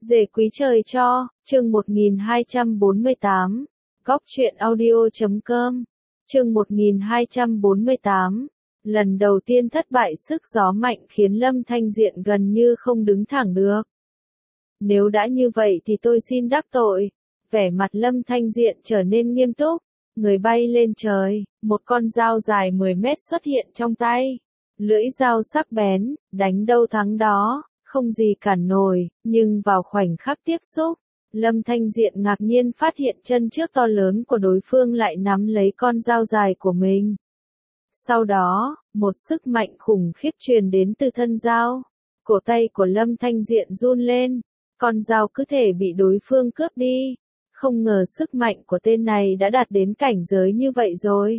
Dề quý trời cho, chương 1248, góc truyện audio.com, chương 1248, lần đầu tiên thất bại sức gió mạnh khiến Lâm Thanh Diện gần như không đứng thẳng được. Nếu đã như vậy thì tôi xin đắc tội. Vẻ mặt Lâm Thanh Diện trở nên nghiêm túc, người bay lên trời, một con dao dài 10 mét xuất hiện trong tay. Lưỡi dao sắc bén, đánh đâu thắng đó, không gì cản nổi, nhưng vào khoảnh khắc tiếp xúc, Lâm Thanh Diện ngạc nhiên phát hiện chân trước to lớn của đối phương lại nắm lấy con dao dài của mình. Sau đó, một sức mạnh khủng khiếp truyền đến từ thân dao. Cổ tay của Lâm Thanh Diện run lên, con dao cứ thể bị đối phương cướp đi. Không ngờ sức mạnh của tên này đã đạt đến cảnh giới như vậy rồi.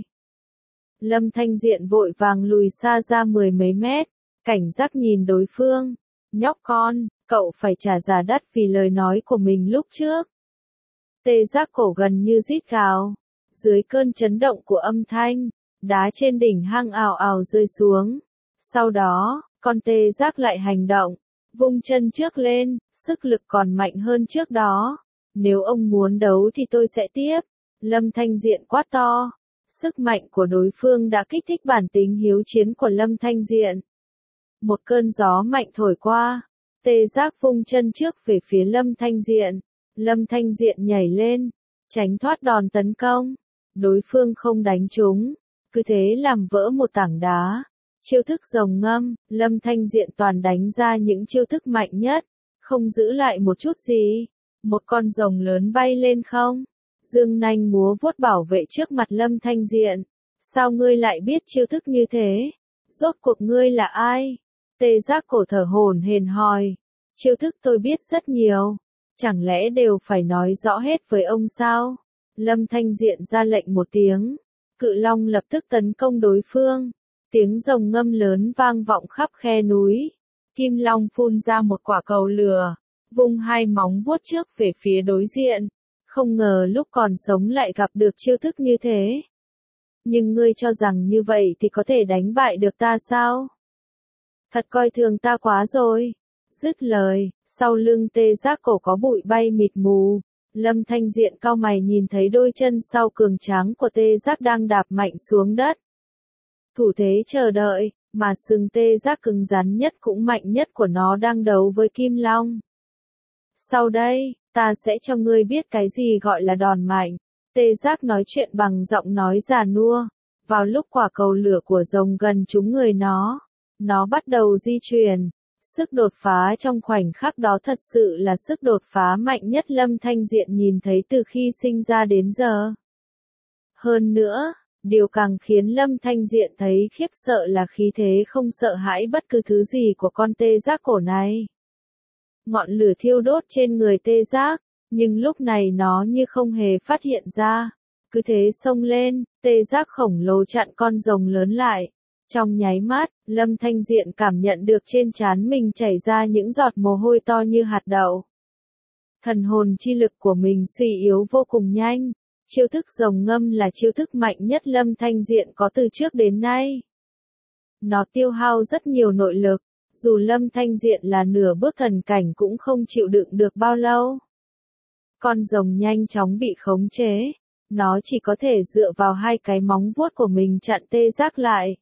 Lâm Thanh Diện vội vàng lùi xa ra 10 mấy mét, cảnh giác nhìn đối phương. Nhóc con, cậu phải trả giá đắt vì lời nói của mình lúc trước. Tê giác cổ gần như rít gào. Dưới cơn chấn động của âm thanh, đá trên đỉnh hang ào ào rơi xuống. Sau đó, con tê giác lại hành động, vung chân trước lên, sức lực còn mạnh hơn trước đó. Nếu ông muốn đấu thì tôi sẽ tiếp. Lâm Thanh Diện quát to. Sức mạnh của đối phương đã kích thích bản tính hiếu chiến của Lâm Thanh Diện. Một cơn gió mạnh thổi qua, tê giác vung chân trước về phía Lâm Thanh Diện. Lâm Thanh Diện nhảy lên, tránh thoát đòn tấn công. Đối phương không đánh trúng, cứ thế làm vỡ một tảng đá. Chiêu thức rồng ngâm, Lâm Thanh Diện toàn đánh ra những chiêu thức mạnh nhất, không giữ lại một chút gì. Một con rồng lớn bay lên không, dương nanh múa vuốt bảo vệ trước mặt Lâm Thanh Diện. Sao ngươi lại biết chiêu thức như thế? Rốt cuộc ngươi là ai? Tê giác cổ thở hổn hển hỏi. Chiêu thức tôi biết rất nhiều, chẳng lẽ đều phải nói rõ hết với ông sao? Lâm Thanh Diện ra lệnh một tiếng, cự long lập tức tấn công đối phương. Tiếng rồng ngâm lớn vang vọng khắp khe núi. Kim long phun ra một quả cầu lửa, vung hai móng vuốt trước về phía đối diện. Không ngờ lúc còn sống lại gặp được chiêu thức như thế. Nhưng ngươi cho rằng như vậy thì có thể đánh bại được ta sao? Thật coi thường ta quá rồi. Dứt lời, sau lưng tê giác cổ có bụi bay mịt mù. Lâm Thanh Diện cau mày nhìn thấy đôi chân sau cường tráng của tê giác đang đạp mạnh xuống đất. Thủ thế chờ đợi, mà sừng tê giác cứng rắn nhất cũng mạnh nhất của nó đang đấu với Kim Long. Sau đây, ta sẽ cho ngươi biết cái gì gọi là đòn mạnh. Tê giác nói chuyện bằng giọng nói già nua. Vào lúc quả cầu lửa của rồng gần trúng người nó bắt đầu di chuyển. Sức đột phá trong khoảnh khắc đó thật sự là sức đột phá mạnh nhất Lâm Thanh Diện nhìn thấy từ khi sinh ra đến giờ. Hơn nữa, điều càng khiến Lâm Thanh Diện thấy khiếp sợ là khí thế không sợ hãi bất cứ thứ gì của con tê giác cổ này. Ngọn lửa thiêu đốt trên người tê giác, nhưng lúc này nó như không hề phát hiện ra. Cứ thế xông lên, tê giác khổng lồ chặn con rồng lớn lại. Trong nháy mắt, Lâm Thanh Diện cảm nhận được trên trán mình chảy ra những giọt mồ hôi to như hạt đậu. Thần hồn chi lực của mình suy yếu vô cùng nhanh. Chiêu thức rồng ngâm là chiêu thức mạnh nhất Lâm Thanh Diện có từ trước đến nay. Nó tiêu hao rất nhiều nội lực, dù Lâm Thanh Diện là nửa bước thần cảnh cũng không chịu đựng được bao lâu. Con rồng nhanh chóng bị khống chế, nó chỉ có thể dựa vào hai cái móng vuốt của mình chặn tê giác lại.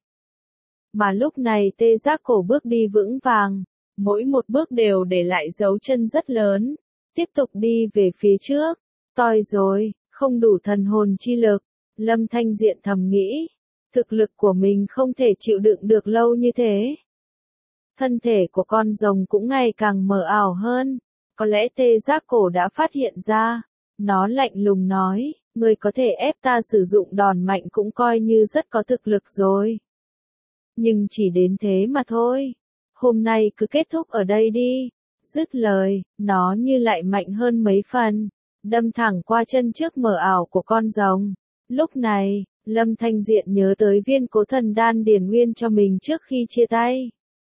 Mà lúc này tê giác cổ bước đi vững vàng, mỗi một bước đều để lại dấu chân rất lớn, tiếp tục đi về phía trước. Toi rồi, không đủ thần hồn chi lực, Lâm Thanh Diện thầm nghĩ, thực lực của mình không thể chịu đựng được lâu như thế. Thân thể của con rồng cũng ngày càng mờ ảo hơn, có lẽ tê giác cổ đã phát hiện ra. Nó lạnh lùng nói, ngươi có thể ép ta sử dụng đòn mạnh cũng coi như rất có thực lực rồi. Nhưng chỉ đến thế mà thôi. Hôm nay cứ kết thúc ở đây đi. Dứt lời, nó như lại mạnh hơn mấy phần, đâm thẳng qua chân trước mờ ảo của con rồng. Lúc này, Lâm Thanh Diện nhớ tới viên cố thần đan điển nguyên cho mình trước khi chia tay.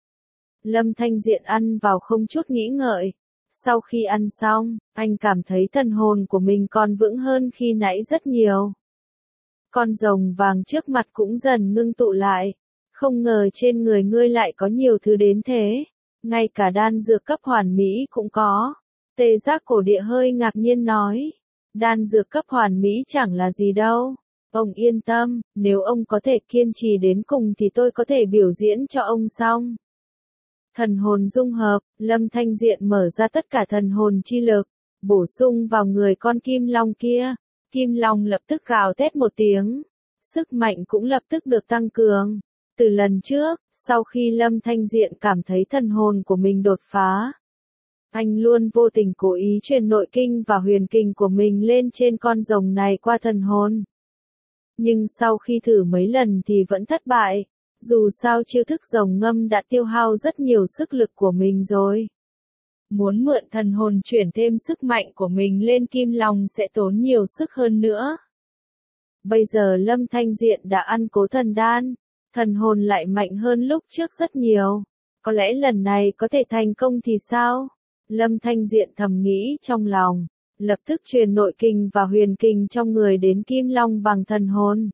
Lâm Thanh Diện ăn vào không chút nghĩ ngợi. Sau khi ăn xong, anh cảm thấy thần hồn của mình còn vững hơn khi nãy rất nhiều. Con rồng vàng trước mặt cũng dần ngưng tụ lại. Không ngờ trên người ngươi lại có nhiều thứ đến thế. Ngay cả đan dược cấp hoàn mỹ cũng có. Tê Giác Cổ Địa hơi ngạc nhiên nói. Đan dược cấp hoàn mỹ chẳng là gì đâu. Ông yên tâm, nếu ông có thể kiên trì đến cùng thì tôi có thể biểu diễn cho ông xong. Thần hồn dung hợp, Lâm Thanh Diện mở ra tất cả thần hồn chi lực, bổ sung vào người con kim long kia. Kim long lập tức gào thét một tiếng. Sức mạnh cũng lập tức được tăng cường. Từ lần trước, sau khi Lâm Thanh Diện cảm thấy thần hồn của mình đột phá, anh luôn vô tình cố ý truyền nội kinh và huyền kinh của mình lên trên con rồng này qua thần hồn. Nhưng sau khi thử mấy lần thì vẫn thất bại. Dù sao chiêu thức rồng ngâm đã tiêu hao rất nhiều sức lực của mình rồi. Muốn mượn thần hồn chuyển thêm sức mạnh của mình lên kim long sẽ tốn nhiều sức hơn nữa. Bây giờ Lâm Thanh Diện đã ăn cố thần đan, thần hồn lại mạnh hơn lúc trước rất nhiều. Có lẽ lần này có thể thành công thì sao? Lâm Thanh Diện thầm nghĩ trong lòng, lập tức truyền nội kinh và huyền kinh trong người đến kim long bằng thần hồn.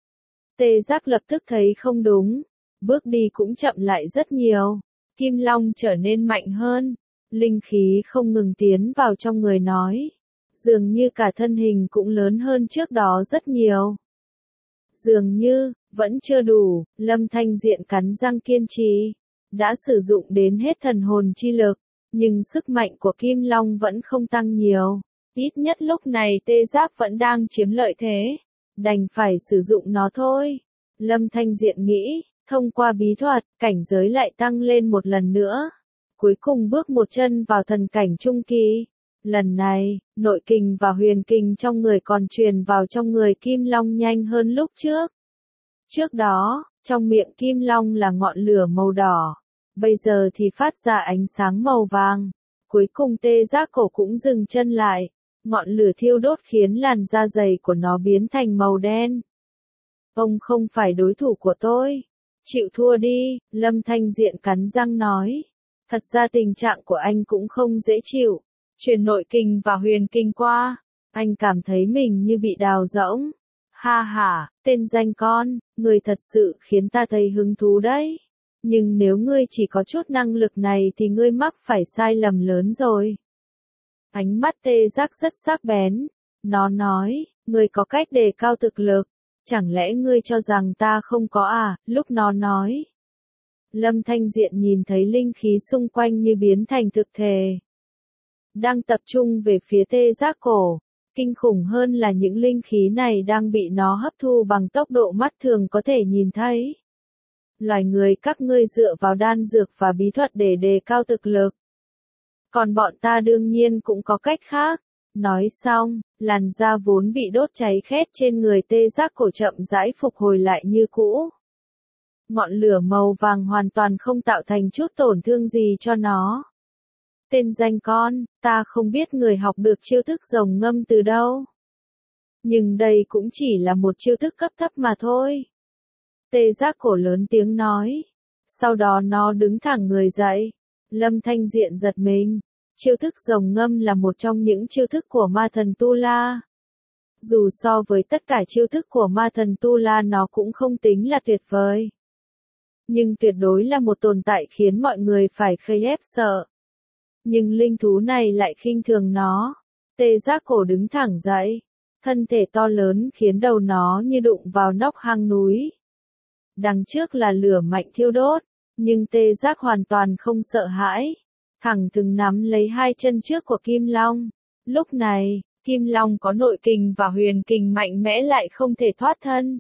Tê Giác lập tức thấy không đúng, bước đi cũng chậm lại rất nhiều, kim long trở nên mạnh hơn, linh khí không ngừng tiến vào trong người nói, dường như cả thân hình cũng lớn hơn trước đó rất nhiều. Dường như, vẫn chưa đủ, Lâm Thanh Diện cắn răng kiên trì, đã sử dụng đến hết thần hồn chi lực, nhưng sức mạnh của kim long vẫn không tăng nhiều, ít nhất lúc này Tê Giác vẫn đang chiếm lợi thế. Đành phải sử dụng nó thôi. Lâm Thanh Diện nghĩ, thông qua bí thuật, cảnh giới lại tăng lên một lần nữa. Cuối cùng bước một chân vào thần cảnh trung kỳ. Lần này, nội kinh và huyền kinh trong người còn truyền vào trong người Kim Long nhanh hơn lúc trước. Trước đó, trong miệng Kim Long là ngọn lửa màu đỏ. Bây giờ thì phát ra ánh sáng màu vàng. Cuối cùng Tê Giác Cổ cũng dừng chân lại. Ngọn lửa thiêu đốt khiến làn da dày của nó biến thành màu đen. Ông không phải đối thủ của tôi. Chịu thua đi, Lâm Thanh Diện cắn răng nói. Thật ra tình trạng của anh cũng không dễ chịu. Truyền nội kinh và huyền kinh qua. Anh cảm thấy mình như bị đào rỗng. Ha ha, tên danh con, người thật sự khiến ta thấy hứng thú đấy. Nhưng nếu ngươi chỉ có chút năng lực này thì ngươi mắc phải sai lầm lớn rồi. Ánh mắt Tê Giác rất sắc bén. Nó nói, ngươi có cách đề cao thực lực. Chẳng lẽ ngươi cho rằng ta không có à, lúc nó nói. Lâm Thanh Diện nhìn thấy linh khí xung quanh như biến thành thực thể. Đang tập trung về phía Tê Giác Cổ. Kinh khủng hơn là những linh khí này đang bị nó hấp thu bằng tốc độ mắt thường có thể nhìn thấy. Loài người các ngươi dựa vào đan dược và bí thuật để đề cao thực lực. Còn bọn ta đương nhiên cũng có cách khác. Nói xong, làn da vốn bị đốt cháy khét trên người Tê Giác Cổ chậm rãi phục hồi lại như cũ. Ngọn lửa màu vàng hoàn toàn không tạo thành chút tổn thương gì cho nó. Tên danh con, ta không biết người học được chiêu thức rồng ngâm từ đâu. Nhưng đây cũng chỉ là một chiêu thức cấp thấp mà thôi. Tê Giác Cổ lớn tiếng nói. Sau đó nó đứng thẳng người dậy. Lâm Thanh Diện giật mình. Chiêu thức rồng ngâm là một trong những chiêu thức của ma thần Tu La. Dù so với tất cả chiêu thức của ma thần Tu La nó cũng không tính là tuyệt vời. Nhưng tuyệt đối là một tồn tại khiến mọi người phải khiếp sợ. Nhưng linh thú này lại khinh thường nó. Tê Giác Cổ đứng thẳng dậy. Thân thể to lớn khiến đầu nó như đụng vào nóc hang núi. Đằng trước là lửa mạnh thiêu đốt. Nhưng Tê Giác hoàn toàn không sợ hãi. Thẳng thừng nắm lấy hai chân trước của Kim Long. Lúc này, Kim Long có nội kình và huyền kình mạnh mẽ lại không thể thoát thân.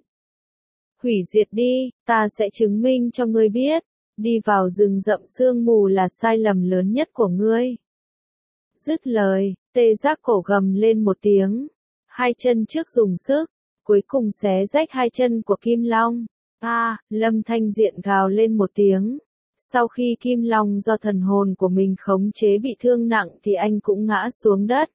Hủy diệt đi, ta sẽ chứng minh cho ngươi biết. Đi vào rừng rậm sương mù là sai lầm lớn nhất của ngươi. Dứt lời, Tê Giác Cổ gầm lên một tiếng. Hai chân trước dùng sức, cuối cùng xé rách hai chân của Kim Long. Lâm Thanh Diện gào lên một tiếng. Sau khi Kim Long do thần hồn của mình khống chế bị thương nặng thì anh cũng ngã xuống đất.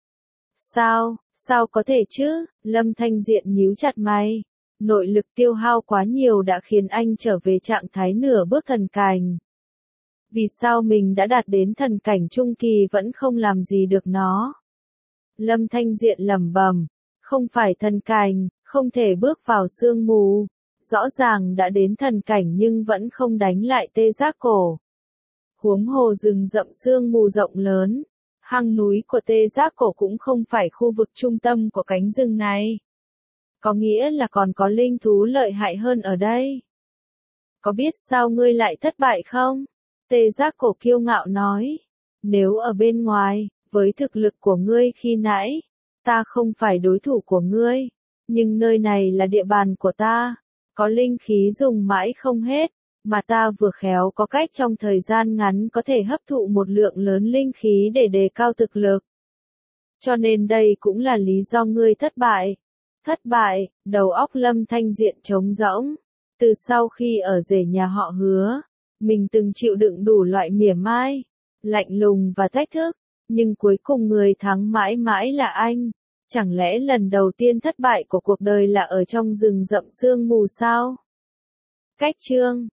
Sao có thể chứ? Lâm Thanh Diện nhíu chặt mày. Nội lực tiêu hao quá nhiều đã khiến anh trở về trạng thái nửa bước thần cảnh. Vì sao mình đã đạt đến thần cảnh trung kỳ vẫn không làm gì được nó? Lâm Thanh Diện lẩm bẩm, không phải thần cảnh, không thể bước vào sương mù. Rõ ràng đã đến thần cảnh nhưng vẫn không đánh lại Tê Giác Cổ. Huống hồ rừng rậm sương mù rộng lớn. Hang núi của Tê Giác Cổ cũng không phải khu vực trung tâm của cánh rừng này. Có nghĩa là còn có linh thú lợi hại hơn ở đây. Có biết sao ngươi lại thất bại không? Tê Giác Cổ kiêu ngạo nói. Nếu ở bên ngoài, với thực lực của ngươi khi nãy, ta không phải đối thủ của ngươi. Nhưng nơi này là địa bàn của ta. Có linh khí dùng mãi không hết. Mà ta vừa khéo có cách trong thời gian ngắn có thể hấp thụ một lượng lớn linh khí để đề cao thực lực. Cho nên đây cũng là lý do ngươi thất bại. Thất bại, đầu óc Lâm Thanh Diện trống rỗng. Từ sau khi ở rể nhà họ Hứa, mình từng chịu đựng đủ loại mỉa mai, lạnh lùng và thách thức, nhưng cuối cùng người thắng mãi mãi là anh. Chẳng lẽ lần đầu tiên thất bại của cuộc đời là ở trong rừng rậm sương mù sao? Cách chương